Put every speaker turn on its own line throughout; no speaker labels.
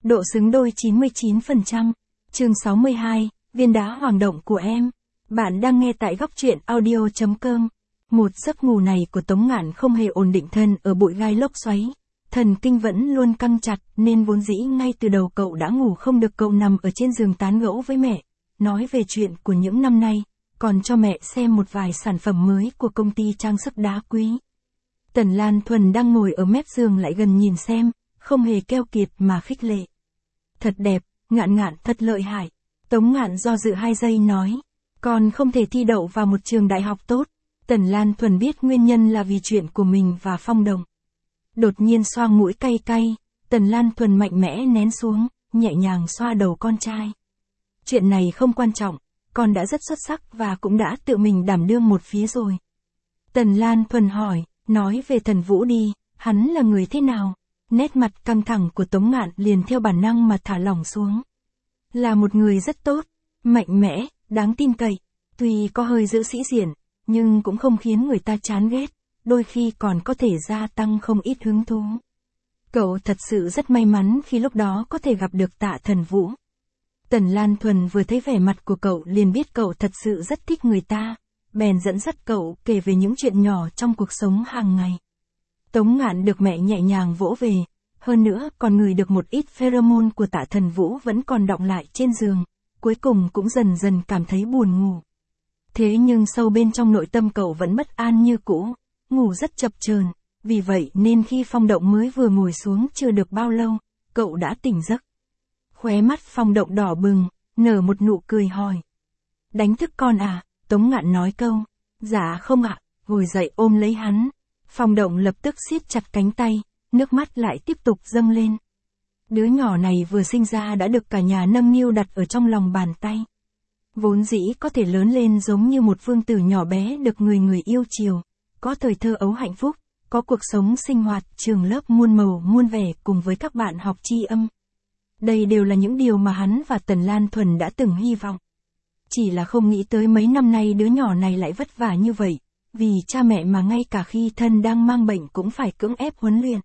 độ xứng đôi 99%. Chương 62, viên đá hoàng động của em. Bạn đang nghe tại góc truyện audio.com. Một giấc ngủ này của Tống Ngạn không hề ổn định thân ở bụi gai lốc xoáy. Thần kinh vẫn luôn căng chặt nên vốn dĩ ngay từ đầu cậu đã ngủ không được. Cậu nằm ở trên giường tán gẫu với mẹ, nói về chuyện của những năm nay, còn cho mẹ xem một vài sản phẩm mới của công ty trang sức đá quý. Tần Lan Thuần đang ngồi ở mép giường lại gần nhìn xem, không hề keo kiệt mà khích lệ. Thật đẹp, Ngạn Ngạn thật lợi hại. Tống Ngạn do dự 2 giây nói, con không thể thi đậu vào một trường đại học tốt. Tần Lan Thuần biết nguyên nhân là vì chuyện của mình và Phong Đồng. Đột nhiên xoa mũi cay cay, Tần Lan Thuần mạnh mẽ nén xuống, nhẹ nhàng xoa đầu con trai. Chuyện này không quan trọng, con đã rất xuất sắc và cũng đã tự mình đảm đương một phía rồi. Tần Lan Thuần hỏi, nói về Thần Vũ đi, hắn là người thế nào? Nét mặt căng thẳng của Tống Ngạn liền theo bản năng mà thả lỏng xuống. Là một người rất tốt, mạnh mẽ, đáng tin cậy, tuy có hơi giữ sĩ diện, nhưng cũng không khiến người ta chán ghét, đôi khi còn có thể gia tăng không ít hứng thú. Cậu thật sự rất may mắn khi lúc đó có thể gặp được Tạ Thần Vũ. Tần Lan Thuần vừa thấy vẻ mặt của cậu liền biết cậu thật sự rất thích người ta, bèn dẫn dắt cậu kể về những chuyện nhỏ trong cuộc sống hàng ngày. Tống Ngạn được mẹ nhẹ nhàng vỗ về, hơn nữa còn ngửi được một ít pheromone của Tạ Thần Vũ vẫn còn đọng lại trên giường, cuối cùng cũng dần dần cảm thấy buồn ngủ. Thế nhưng sâu bên trong nội tâm cậu vẫn bất an như cũ, ngủ rất chập chờn, vì vậy nên khi Phong Động mới vừa ngồi xuống chưa được bao lâu, cậu đã tỉnh giấc. Khóe mắt Phong Động đỏ bừng, nở một nụ cười hỏi. Đánh thức con à? Tống Ngạn nói câu, dạ không ạ, ngồi dậy ôm lấy hắn. Phong Động lập tức siết chặt cánh tay, nước mắt lại tiếp tục dâng lên. Đứa nhỏ này vừa sinh ra đã được cả nhà nâng niu đặt ở trong lòng bàn tay. Vốn dĩ có thể lớn lên giống như một vương tử nhỏ bé được người người yêu chiều, có thời thơ ấu hạnh phúc, có cuộc sống sinh hoạt, trường lớp muôn màu muôn vẻ cùng với các bạn học tri âm. Đây đều là những điều mà hắn và Tần Lan Thuần đã từng hy vọng. Chỉ là không nghĩ tới mấy năm nay đứa nhỏ này lại vất vả như vậy, vì cha mẹ mà ngay cả khi thân đang mang bệnh cũng phải cưỡng ép huấn luyện.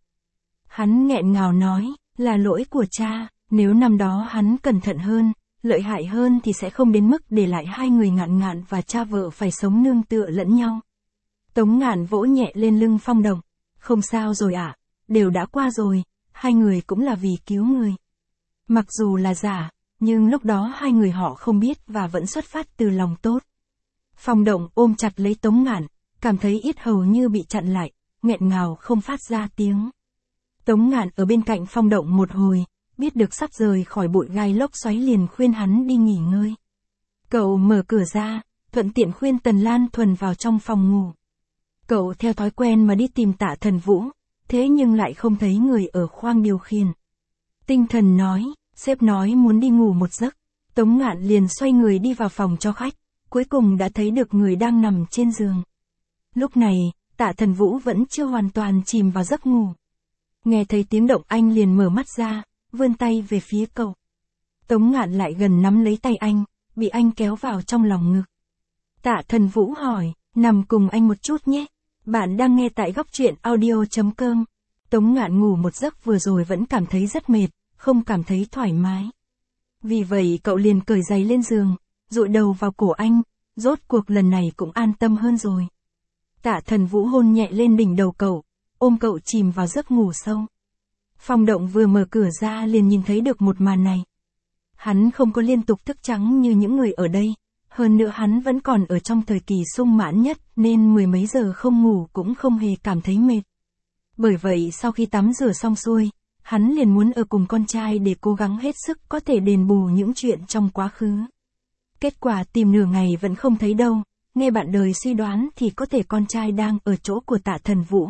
Hắn nghẹn ngào nói, là lỗi của cha, nếu năm đó hắn cẩn thận hơn, lợi hại hơn thì sẽ không đến mức để lại hai người Ngạn Ngạn và cha vợ phải sống nương tựa lẫn nhau. Tống Ngạn vỗ nhẹ lên lưng Phong Đồng, không sao rồi ạ, đều đã qua rồi, hai người cũng là vì cứu người. Mặc dù là giả, nhưng lúc đó hai người họ không biết và vẫn xuất phát từ lòng tốt. Phong Động ôm chặt lấy Tống Ngạn, cảm thấy yết hầu như bị chặn lại, nghẹn ngào không phát ra tiếng. Tống Ngạn ở bên cạnh Phong Động một hồi, biết được sắp rời khỏi bụi gai lốc xoáy liền khuyên hắn đi nghỉ ngơi. Cậu mở cửa ra, thuận tiện khuyên Tần Lan Thuần vào trong phòng ngủ. Cậu theo thói quen mà đi tìm Tạ Thần Vũ, thế nhưng lại không thấy người ở khoang điều khiển. Tinh thần nói, sếp nói muốn đi ngủ một giấc. Tống Ngạn liền xoay người đi vào phòng cho khách, cuối cùng đã thấy được người đang nằm trên giường. Lúc này, Tạ Thần Vũ vẫn chưa hoàn toàn chìm vào giấc ngủ. Nghe thấy tiếng động anh liền mở mắt ra, vươn tay về phía cậu. Tống Ngạn lại gần nắm lấy tay anh, bị anh kéo vào trong lòng ngực. Tạ Thần Vũ hỏi, nằm cùng anh một chút nhé. Bạn đang nghe tại góc truyện audio.com. Tống Ngạn ngủ một giấc vừa rồi vẫn cảm thấy rất mệt, không cảm thấy thoải mái. Vì vậy cậu liền cởi giày lên giường, dụi đầu vào cổ anh, rốt cuộc lần này cũng an tâm hơn rồi. Tạ Thần Vũ hôn nhẹ lên đỉnh đầu cậu, ôm cậu chìm vào giấc ngủ sâu. Phong Động vừa mở cửa ra liền nhìn thấy được một màn này. Hắn không có liên tục thức trắng như những người ở đây, hơn nữa hắn vẫn còn ở trong thời kỳ sung mãn nhất nên 10 mấy giờ không ngủ cũng không hề cảm thấy mệt. Bởi vậy sau khi tắm rửa xong xuôi, hắn liền muốn ở cùng con trai để cố gắng hết sức có thể đền bù những chuyện trong quá khứ. Kết quả tìm nửa ngày vẫn không thấy đâu, nghe bạn đời suy đoán thì có thể con trai đang ở chỗ của Tạ Thần Vũ.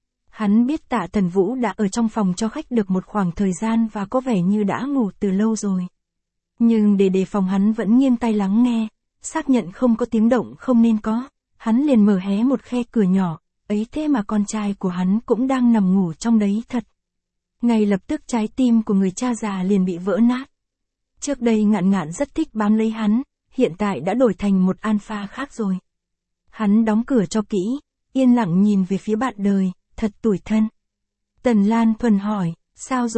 Hắn biết Tạ Thần Vũ đã ở trong phòng cho khách được một khoảng thời gian và có vẻ như đã ngủ từ lâu rồi. Nhưng để đề phòng hắn vẫn nghiêng tai lắng nghe, xác nhận không có tiếng động không nên có, hắn liền mở hé một khe cửa nhỏ, ấy thế mà con trai của hắn cũng đang nằm ngủ trong đấy thật. Ngay lập tức trái tim của người cha già liền bị vỡ nát. Trước đây Ngạn Ngạn rất thích bám lấy hắn, hiện tại đã đổi thành một alpha khác rồi. Hắn đóng cửa cho kỹ, yên lặng nhìn về phía bạn đời, thật tủi thân. Tần Lan Thuần hỏi, sao rồi,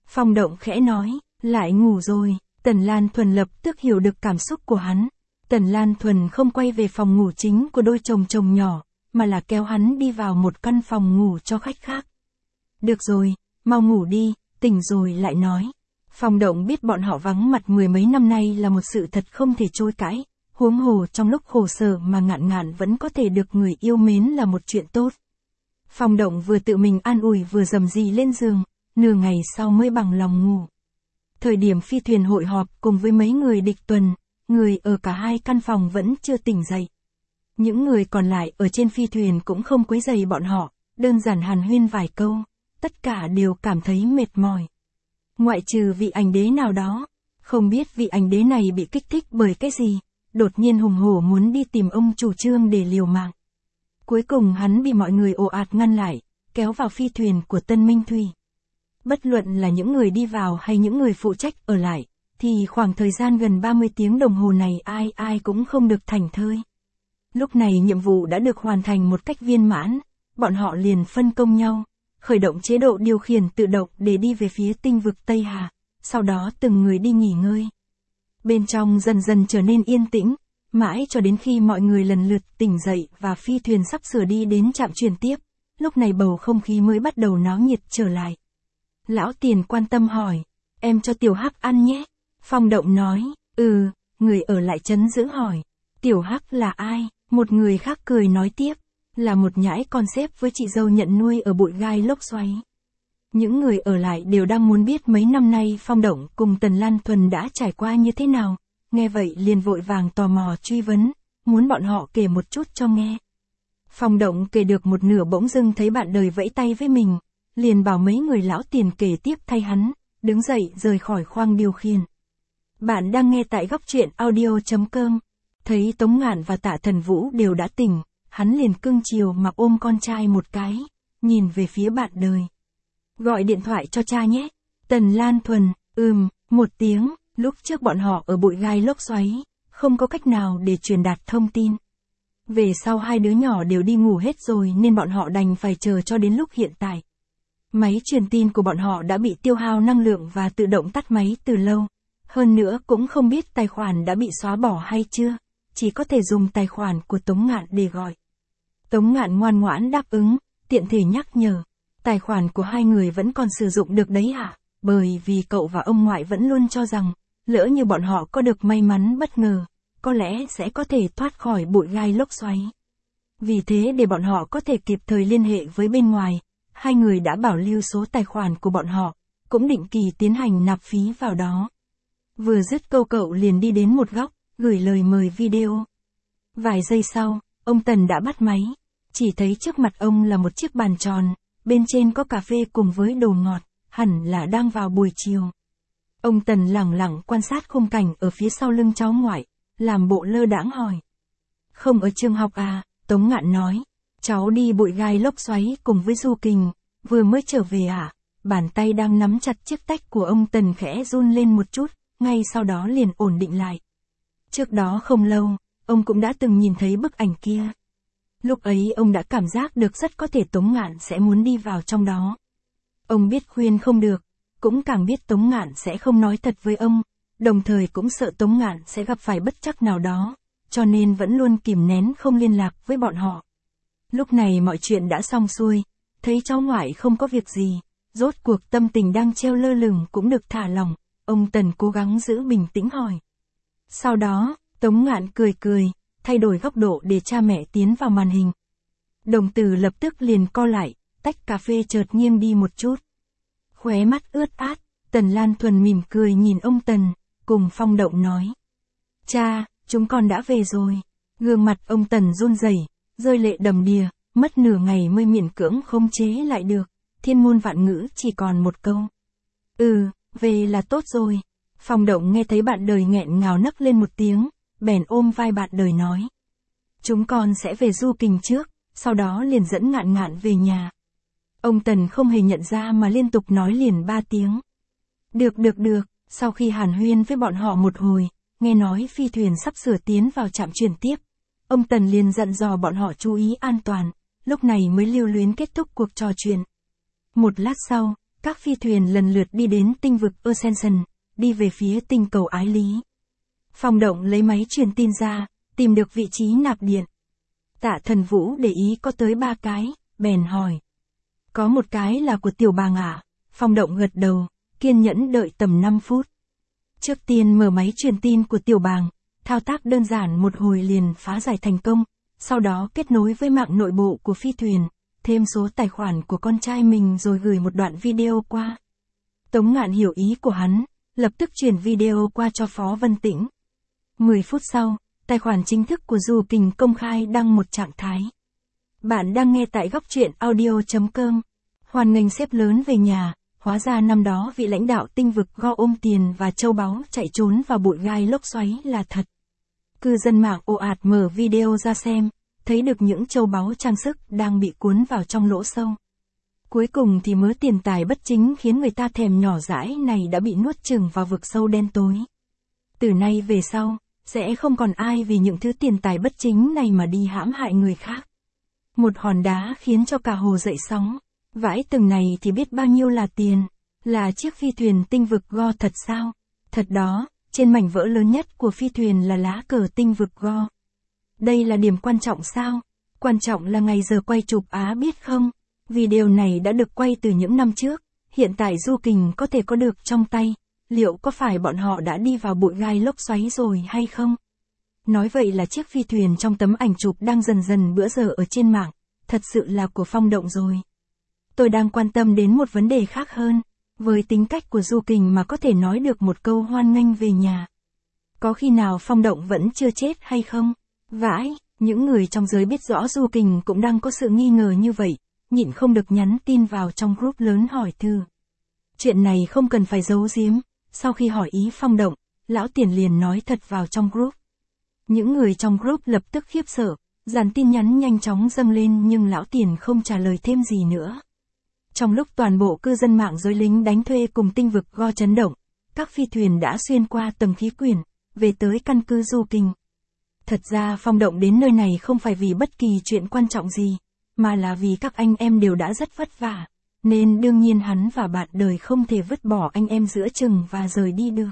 Phong Động khẽ nói, lại ngủ rồi. Tần Lan Thuần lập tức hiểu được cảm xúc của hắn. Tần Lan Thuần không quay về phòng ngủ chính của đôi chồng chồng nhỏ, mà là kéo hắn đi vào một căn phòng ngủ cho khách khác. Được rồi, mau ngủ đi, tỉnh rồi lại nói. Phong Động biết bọn họ vắng mặt mười mấy năm nay là một sự thật không thể chối cãi, huống hồ trong lúc khổ sở mà Ngạn Ngạn vẫn có thể được người yêu mến là một chuyện tốt. Phong Động vừa tự mình an ủi vừa rầm rì lên giường, nửa ngày sau mới bằng lòng ngủ. Thời điểm phi thuyền hội họp cùng với mấy người địch tuần, người ở cả hai căn phòng vẫn chưa tỉnh dậy. Những người còn lại ở trên phi thuyền cũng không quấy rầy bọn họ, đơn giản hàn huyên vài câu, tất cả đều cảm thấy mệt mỏi. Ngoại trừ vị ảnh đế nào đó, không biết vị ảnh đế này bị kích thích bởi cái gì, đột nhiên hùng hổ muốn đi tìm ông chủ Trương để liều mạng. Cuối cùng hắn bị mọi người ồ ạt ngăn lại, kéo vào phi thuyền của Tân Minh Thủy. Bất luận là những người đi vào hay những người phụ trách ở lại, thì khoảng thời gian gần 30 tiếng đồng hồ này ai cũng không được thảnh thơi. Lúc này nhiệm vụ đã được hoàn thành một cách viên mãn, bọn họ liền phân công nhau, khởi động chế độ điều khiển tự động để đi về phía tinh vực Tây Hà, sau đó từng người đi nghỉ ngơi. Bên trong dần dần trở nên yên tĩnh, mãi cho đến khi mọi người lần lượt tỉnh dậy và phi thuyền sắp sửa đi đến trạm chuyển tiếp, lúc này bầu không khí mới bắt đầu náo nhiệt trở lại. Lão Tiền quan tâm hỏi, em cho Tiểu Hắc ăn nhé. Phong Động nói, người ở lại trấn giữ hỏi, Tiểu Hắc là ai? Một người khác cười nói tiếp, là một nhãi con xếp với chị dâu nhận nuôi ở bụi gai lốc xoáy. Những người ở lại đều đang muốn biết mấy năm nay Phong Động cùng Tần Lan Thuần đã trải qua như thế nào, nghe vậy liền vội vàng tò mò truy vấn, muốn bọn họ kể một chút cho nghe. Phong Động kể được một nửa bỗng dưng thấy bạn đời vẫy tay với mình, liền bảo mấy người lão Tiền kể tiếp thay hắn, đứng dậy rời khỏi khoang điều khiển. Bạn đang nghe tại góc truyện audio.com. Thấy Tống Ngạn và Tạ Thần Vũ đều đã tỉnh, hắn liền cưng chiều mà ôm con trai một cái, nhìn về phía bạn đời. Gọi điện thoại cho cha nhé. Tần Lan Thuần, một tiếng, lúc trước bọn họ ở bụi gai lốc xoáy, không có cách nào để truyền đạt thông tin. Về sau hai đứa nhỏ đều đi ngủ hết rồi nên bọn họ đành phải chờ cho đến lúc hiện tại. Máy truyền tin của bọn họ đã bị tiêu hao năng lượng và tự động tắt máy từ lâu. Hơn nữa cũng không biết tài khoản đã bị xóa bỏ hay chưa, chỉ có thể dùng tài khoản của Tống Ngạn để gọi. Tống Ngạn ngoan ngoãn đáp ứng, tiện thể nhắc nhở, tài khoản của hai người vẫn còn sử dụng được đấy hả? Bởi vì cậu và ông ngoại vẫn luôn cho rằng, lỡ như bọn họ có được may mắn bất ngờ, có lẽ sẽ có thể thoát khỏi bụi gai lốc xoáy. Vì thế để bọn họ có thể kịp thời liên hệ với bên ngoài, hai người đã bảo lưu số tài khoản của bọn họ, cũng định kỳ tiến hành nạp phí vào đó. Vừa dứt câu cậu liền đi đến một góc, gửi lời mời video. Vài giây sau, ông Tần đã bắt máy, chỉ thấy trước mặt ông là một chiếc bàn tròn, bên trên có cà phê cùng với đồ ngọt, hẳn là đang vào buổi chiều. Ông Tần lẳng lặng quan sát khung cảnh ở phía sau lưng cháu ngoại, làm bộ lơ đãng hỏi. Không ở trường học à? Tống Ngạn nói, cháu đi bụi gai lốc xoáy cùng với Du Kình, vừa mới trở về à? Bàn tay đang nắm chặt chiếc tách của ông Tần khẽ run lên một chút, ngay sau đó liền ổn định lại. Trước đó không lâu, ông cũng đã từng nhìn thấy bức ảnh kia. Lúc ấy ông đã cảm giác được rất có thể Tống Ngạn sẽ muốn đi vào trong đó. Ông biết khuyên không được, cũng càng biết Tống Ngạn sẽ không nói thật với ông, đồng thời cũng sợ Tống Ngạn sẽ gặp phải bất trắc nào đó, cho nên vẫn luôn kìm nén không liên lạc với bọn họ. Lúc này mọi chuyện đã xong xuôi, thấy cháu ngoại không có việc gì, rốt cuộc tâm tình đang treo lơ lửng cũng được thả lỏng, ông Tần cố gắng giữ bình tĩnh hỏi. Sau đó, Tống Ngạn cười cười, thay đổi góc độ để cha mẹ tiến vào màn hình. Đồng tử lập tức liền co lại, tách cà phê chợt nghiêng đi một chút. Khóe mắt ướt át, Tần Lan Thuần mỉm cười nhìn ông Tần, cùng Phong Động nói. Cha, chúng con đã về rồi. Gương mặt ông Tần run rẩy, rơi lệ đầm đìa, mất nửa ngày mới miễn cưỡng khống chế lại được, thiên môn vạn ngữ chỉ còn một câu. Về là tốt rồi. Phong Động nghe thấy bạn đời nghẹn ngào nấc lên một tiếng, bèn ôm vai bạn đời nói. Chúng con sẽ về Du Kình trước, sau đó liền dẫn Ngạn Ngạn về nhà. Ông Tần không hề nhận ra mà liên tục nói liền 3 tiếng. Được, sau khi hàn huyên với bọn họ một hồi, nghe nói phi thuyền sắp sửa tiến vào trạm chuyển tiếp. Ông Tần liền dặn dò bọn họ chú ý an toàn, lúc này mới lưu luyến kết thúc cuộc trò chuyện. Một lát sau, Các phi thuyền lần lượt đi đến tinh vực Ascension, đi về phía tinh cầu Ái Lý. Phong Động lấy máy truyền tin ra, tìm được vị trí nạp điện. Tạ Thần Vũ để ý có tới 3 cái, bèn hỏi. Có một cái là của Tiểu Bàng à? Phong Động gật đầu, kiên nhẫn đợi tầm 5 phút. Trước tiên mở máy truyền tin của Tiểu Bàng, thao tác đơn giản một hồi liền phá giải thành công, sau đó kết nối với mạng nội bộ của phi thuyền, thêm số tài khoản của con trai mình rồi gửi một đoạn video qua. Tống Ngạn hiểu ý của hắn, lập tức chuyển video qua cho Phó Vân Tĩnh. 10 phút sau, tài khoản chính thức của Du Kình công khai đăng một trạng thái. Bạn đang nghe tại góc truyện audio.com. Hoan nghênh sếp lớn về nhà, hóa ra năm đó vị lãnh đạo tinh vực Go ôm tiền và châu báu chạy trốn vào bụi gai lốc xoáy là thật. Cư dân mạng ồ ạt mở video ra xem, thấy được những châu báu trang sức đang bị cuốn vào trong lỗ sâu. Cuối cùng thì mớ tiền tài bất chính khiến người ta thèm nhỏ dãi này đã bị nuốt chửng vào vực sâu đen tối. Từ nay về sau, sẽ không còn ai vì những thứ tiền tài bất chính này mà đi hãm hại người khác. Một hòn đá khiến cho cả hồ dậy sóng. Vãi từng này thì biết bao nhiêu là tiền. Là chiếc phi thuyền tinh vực Go thật sao? Thật đó, trên mảnh vỡ lớn nhất của phi thuyền là lá cờ tinh vực Go. Đây là điểm quan trọng sao? Quan trọng là ngày giờ quay chụp á biết không? Video này đã được quay từ những năm trước, hiện tại Du Kình có thể có được trong tay. Liệu có phải bọn họ đã đi vào bụi gai lốc xoáy rồi hay không? Nói vậy là chiếc phi thuyền trong tấm ảnh chụp đang dần dần bữa giờ ở trên mạng, thật sự là của Phong Động rồi. Tôi đang quan tâm đến một vấn đề khác hơn, với tính cách của Du Kình mà có thể nói được một câu hoan nghênh về nhà. Có khi nào Phong Động vẫn chưa chết hay không? Vãi, những người trong giới biết rõ Du Kình cũng đang có sự nghi ngờ như vậy, nhịn không được nhắn tin vào trong group lớn hỏi thử. Chuyện này không cần phải giấu giếm, sau khi hỏi ý Phong Động, Lão Tiền liền nói thật vào trong group. Những người trong group lập tức khiếp sợ, dàn tin nhắn nhanh chóng dâng lên nhưng Lão Tiền không trả lời thêm gì nữa. Trong lúc toàn bộ cư dân mạng rối lính đánh thuê cùng tinh vực Go chấn động, các phi thuyền đã xuyên qua tầng khí quyển, về tới căn cứ Du Kình. Thật ra Phong Động đến nơi này không phải vì bất kỳ chuyện quan trọng gì, mà là vì các anh em đều đã rất vất vả, nên đương nhiên hắn và bạn đời không thể vứt bỏ anh em giữa chừng và rời đi được.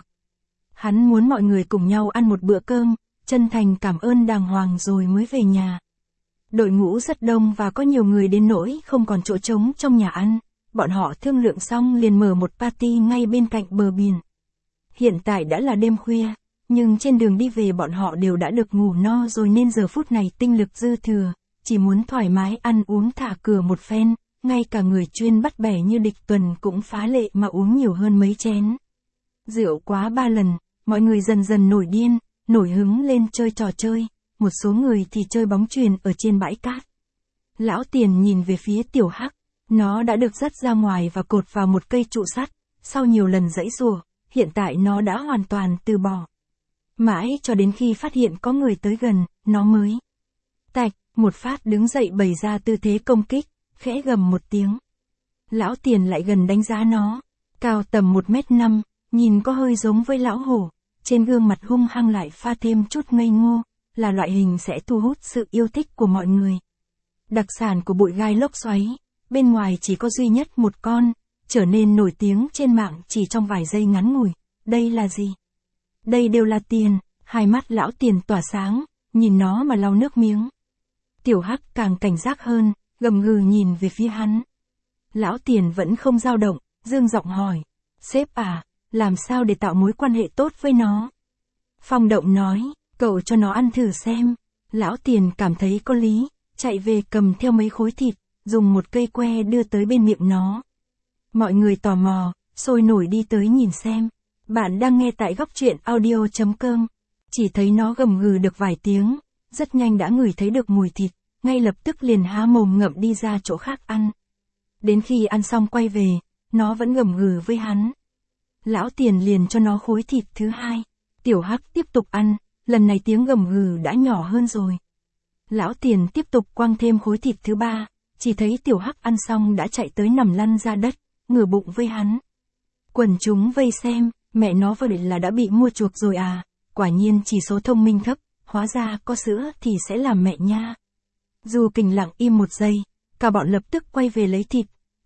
Hắn muốn mọi người cùng nhau ăn một bữa cơm, chân thành cảm ơn đàng hoàng rồi mới về nhà. Đội ngũ rất đông và có nhiều người đến nỗi không còn chỗ trống trong nhà ăn, bọn họ thương lượng xong liền mở một party ngay bên cạnh bờ biển. Hiện tại đã là đêm khuya, nhưng trên đường đi về bọn họ đều đã được ngủ no rồi nên giờ phút này tinh lực dư thừa, chỉ muốn thoải mái ăn uống thả cửa một phen, ngay cả người chuyên bắt bẻ như Địch Tuần cũng phá lệ mà uống nhiều hơn mấy chén. Rượu quá 3 lần, mọi người dần dần nổi điên, nổi hứng lên chơi trò chơi, một số người thì chơi bóng chuyền ở trên bãi cát. Lão Tiền nhìn về phía Tiểu Hắc, nó đã được dắt ra ngoài và cột vào một cây trụ sắt, sau nhiều lần giãy giụa, hiện tại nó đã hoàn toàn từ bỏ. Mãi cho đến khi phát hiện có người tới gần, nó mới tạch, một phát đứng dậy bày ra tư thế công kích, khẽ gầm một tiếng. Lão Tiền lại gần đánh giá nó, cao tầm 1m5, nhìn có hơi giống với lão hổ, trên gương mặt hung hăng lại pha thêm chút ngây ngô, là loại hình sẽ thu hút sự yêu thích của mọi người. Đặc sản của bụi gai lốc xoáy, bên ngoài chỉ có duy nhất một con, trở nên nổi tiếng trên mạng chỉ trong vài giây ngắn ngủi. Đây là gì? Đây đều là tiền. Hai mắt Lão Tiền tỏa sáng, nhìn nó mà lau nước miếng. Tiểu Hắc càng cảnh giác hơn, gầm gừ nhìn về phía hắn. Lão Tiền vẫn không dao động, dương giọng hỏi, sếp à, làm sao để tạo mối quan hệ tốt với nó? Phong Động nói, cậu cho nó ăn thử xem. Lão Tiền cảm thấy có lý, chạy về cầm theo mấy khối thịt, dùng một cây que đưa tới bên miệng nó. Mọi người tò mò, sôi nổi đi tới nhìn xem. Bạn đang nghe tại góc truyện audio.com. Chỉ thấy nó gầm gừ được vài tiếng, rất nhanh đã ngửi thấy được mùi thịt, ngay lập tức liền há mồm ngậm đi ra chỗ khác ăn. Đến khi ăn xong quay về, nó vẫn gầm gừ với hắn. Lão Tiền liền cho nó khối thịt thứ hai. Tiểu Hắc tiếp tục ăn, lần này tiếng gầm gừ đã nhỏ hơn rồi. Lão Tiền tiếp tục quăng thêm khối thịt thứ ba, chỉ thấy Tiểu Hắc ăn xong đã chạy tới nằm lăn ra đất, ngửa bụng với hắn. Quần chúng vây xem, mẹ nó vậy là đã bị mua chuộc rồi à, quả nhiên chỉ số thông minh thấp, hóa ra có sữa thì sẽ làm mẹ nha. Du Kình lặng im một giây, cả bọn lập tức quay về lấy thịt,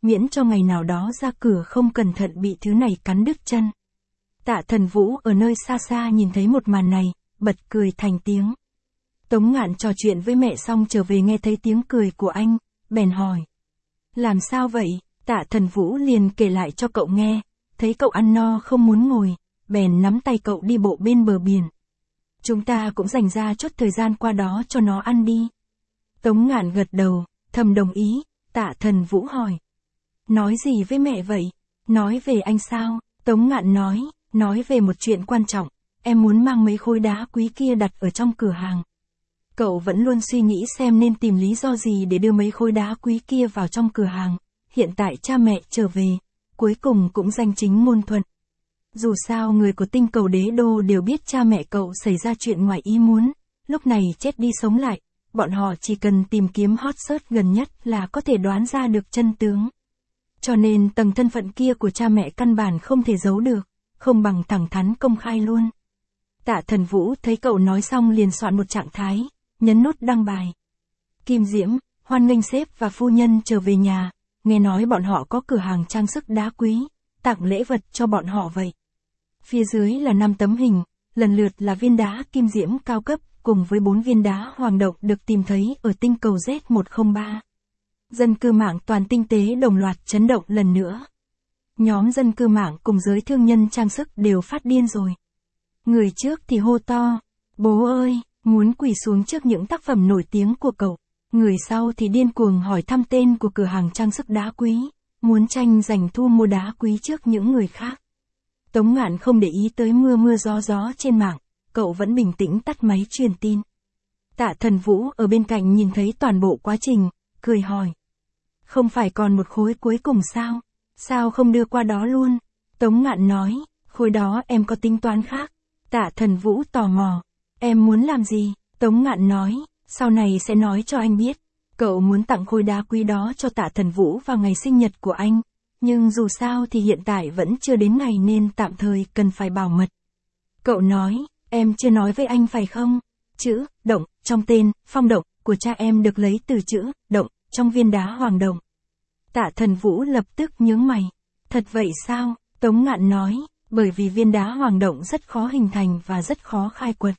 miễn cho ngày nào đó ra cửa không cẩn thận bị thứ này cắn đứt chân. Tạ Thần Vũ ở nơi xa xa nhìn thấy một màn này, bật cười thành tiếng. Tống Ngạn trò chuyện với mẹ xong trở về nghe thấy tiếng cười của anh, bèn hỏi. Làm sao vậy? Tạ Thần Vũ liền kể lại cho cậu nghe, thấy cậu ăn no không muốn ngồi, bèn nắm tay cậu đi bộ bên bờ biển. Chúng ta cũng dành ra chút thời gian qua đó cho nó ăn đi. Tống Ngạn gật đầu, thầm đồng ý. Tạ Thần Vũ hỏi. Nói gì với mẹ vậy? Nói về anh sao? Tống Ngạn nói về một chuyện quan trọng, em muốn mang mấy khối đá quý kia đặt ở trong cửa hàng. Cậu vẫn luôn suy nghĩ xem nên tìm lý do gì để đưa mấy khối đá quý kia vào trong cửa hàng. Hiện tại cha mẹ trở về, cuối cùng cũng danh chính ngôn thuận. Dù sao người của tinh cầu đế đô đều biết cha mẹ cậu xảy ra chuyện ngoài ý muốn, lúc này chết đi sống lại, bọn họ chỉ cần tìm kiếm hot search gần nhất là có thể đoán ra được chân tướng. Cho nên tầng thân phận kia của cha mẹ căn bản không thể giấu được, không bằng thẳng thắn công khai luôn. Tạ Thần Vũ thấy cậu nói xong liền soạn một trạng thái, nhấn nút đăng bài. Kim Diễm, hoan nghênh sếp và phu nhân trở về nhà, nghe nói bọn họ có cửa hàng trang sức đá quý, tặng lễ vật cho bọn họ vậy. Phía dưới là 5 tấm hình, lần lượt là viên đá kim diễm cao cấp, cùng với 4 viên đá hoàng động được tìm thấy ở tinh cầu Z103. Dân cư mạng toàn tinh tế đồng loạt chấn động lần nữa. Nhóm dân cư mạng cùng giới thương nhân trang sức đều phát điên rồi. Người trước thì hô to, bố ơi, muốn quỳ xuống trước những tác phẩm nổi tiếng của cậu. Người sau thì điên cuồng hỏi thăm tên của cửa hàng trang sức đá quý, muốn tranh giành thu mua đá quý trước những người khác. Tống Ngạn không để ý tới mưa gió trên mạng, cậu vẫn bình tĩnh tắt máy truyền tin. Tạ Thần Vũ ở bên cạnh nhìn thấy toàn bộ quá trình, cười hỏi. Không phải còn một khối cuối cùng sao? Sao không đưa qua đó luôn? Tống Ngạn nói, khối đó em có tính toán khác. Tạ Thần Vũ tò mò. Em muốn làm gì? Tống Ngạn nói, sau này sẽ nói cho anh biết. Cậu muốn tặng khối đá quý đó cho Tạ Thần Vũ vào ngày sinh nhật của anh. Nhưng dù sao thì hiện tại vẫn chưa đến ngày nên tạm thời cần phải bảo mật. Cậu nói, em chưa nói với anh phải không? Chữ, động, trong tên, Phong Động, của cha em được lấy từ chữ, động, trong viên đá hoàng động. Tạ Thần Vũ lập tức nhướng mày. Thật vậy sao? Tống Ngạn nói, bởi vì viên đá hoàng động rất khó hình thành và rất khó khai quật.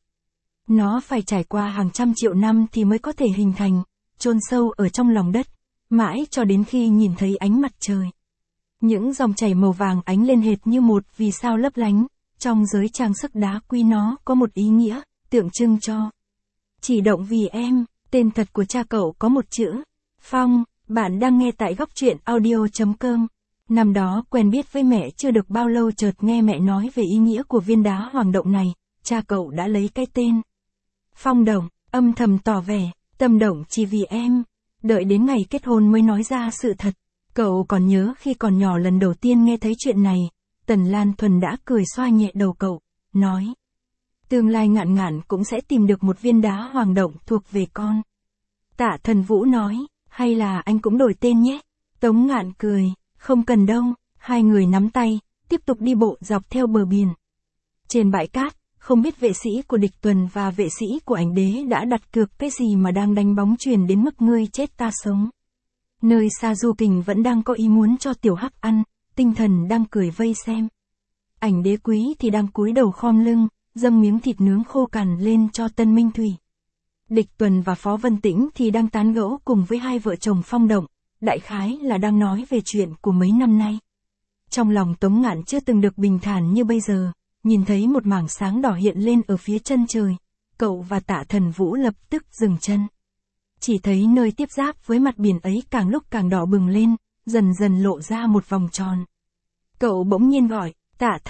Nó phải trải qua hàng trăm triệu năm thì mới có thể hình thành, chôn sâu ở trong lòng đất, mãi cho đến khi nhìn thấy ánh mặt trời. Những dòng chảy màu vàng ánh lên hệt như một vì sao lấp lánh, trong giới trang sức đá quý nó có một ý nghĩa, tượng trưng cho. Chỉ động vì em, tên thật của cha cậu có một chữ, Phong. Bạn đang nghe tại góc truyện audio.com. Năm đó quen biết với mẹ chưa được bao lâu chợt nghe mẹ nói về ý nghĩa của viên đá hoàng động này, cha cậu đã lấy cái tên Phong Động, âm thầm tỏ vẻ, tâm động chỉ vì em. Đợi đến ngày kết hôn mới nói ra sự thật. Cậu còn nhớ khi còn nhỏ lần đầu tiên nghe thấy chuyện này, Tần Lan Thuần đã cười xoa nhẹ đầu cậu, nói. Tương lai Ngạn Ngạn cũng sẽ tìm được một viên đá hoàng động thuộc về con. Tạ Thần Vũ nói. Hay là anh cũng đổi tên nhé? Tống Ngạn cười, không cần đâu. Hai người nắm tay, tiếp tục đi bộ dọc theo bờ biển. Trên bãi cát, không biết vệ sĩ của Địch Tuần và vệ sĩ của Ảnh Đế đã đặt cược cái gì mà đang đánh bóng chuyền đến mức ngươi chết ta sống. Nơi xa Du Kình vẫn đang có ý muốn cho Tiểu Hắc ăn, Tinh Thần đang cười vây xem. Ảnh Đế Quý thì đang cúi đầu khom lưng, dâng miếng thịt nướng khô cằn lên cho Tân Minh Thủy. Địch Tuần và Phó Vân Tĩnh thì đang tán gẫu cùng với hai vợ chồng Phong Động, đại khái là đang nói về chuyện của mấy năm nay. Trong lòng Tống Ngạn chưa từng được bình thản như bây giờ, nhìn thấy một mảng sáng đỏ hiện lên ở phía chân trời, cậu và Tạ Thần Vũ lập tức dừng chân. Chỉ thấy nơi tiếp giáp với mặt biển ấy càng lúc càng đỏ bừng lên, dần dần lộ ra một vòng tròn. Cậu bỗng nhiên gọi, Tạ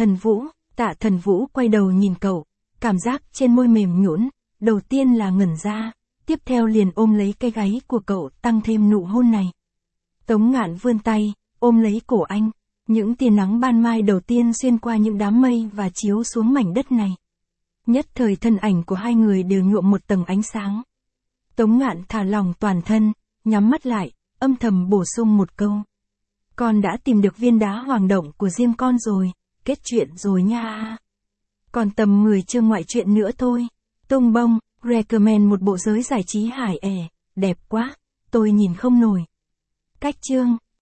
Thần Vũ quay đầu nhìn cậu, cảm giác trên môi mềm nhũn. Đầu tiên là ngẩn ra, tiếp theo liền ôm lấy cái gáy của cậu tăng thêm nụ hôn này. Tống Ngạn vươn tay, ôm lấy cổ anh, những tia nắng ban mai đầu tiên xuyên qua những đám mây và chiếu xuống mảnh đất này. Nhất thời thân ảnh của hai người đều nhuộm một tầng ánh sáng. Tống Ngạn thả lỏng toàn thân, nhắm mắt lại, âm thầm bổ sung một câu. Con đã tìm được viên đá hoàng động của riêng con rồi, kết chuyện rồi nha. Còn tầm 10 chương ngoại truyện nữa thôi. Tung Bông, recommend một bộ giới giải trí hài ẻ, đẹp quá, tôi nhìn không nổi. Cách chương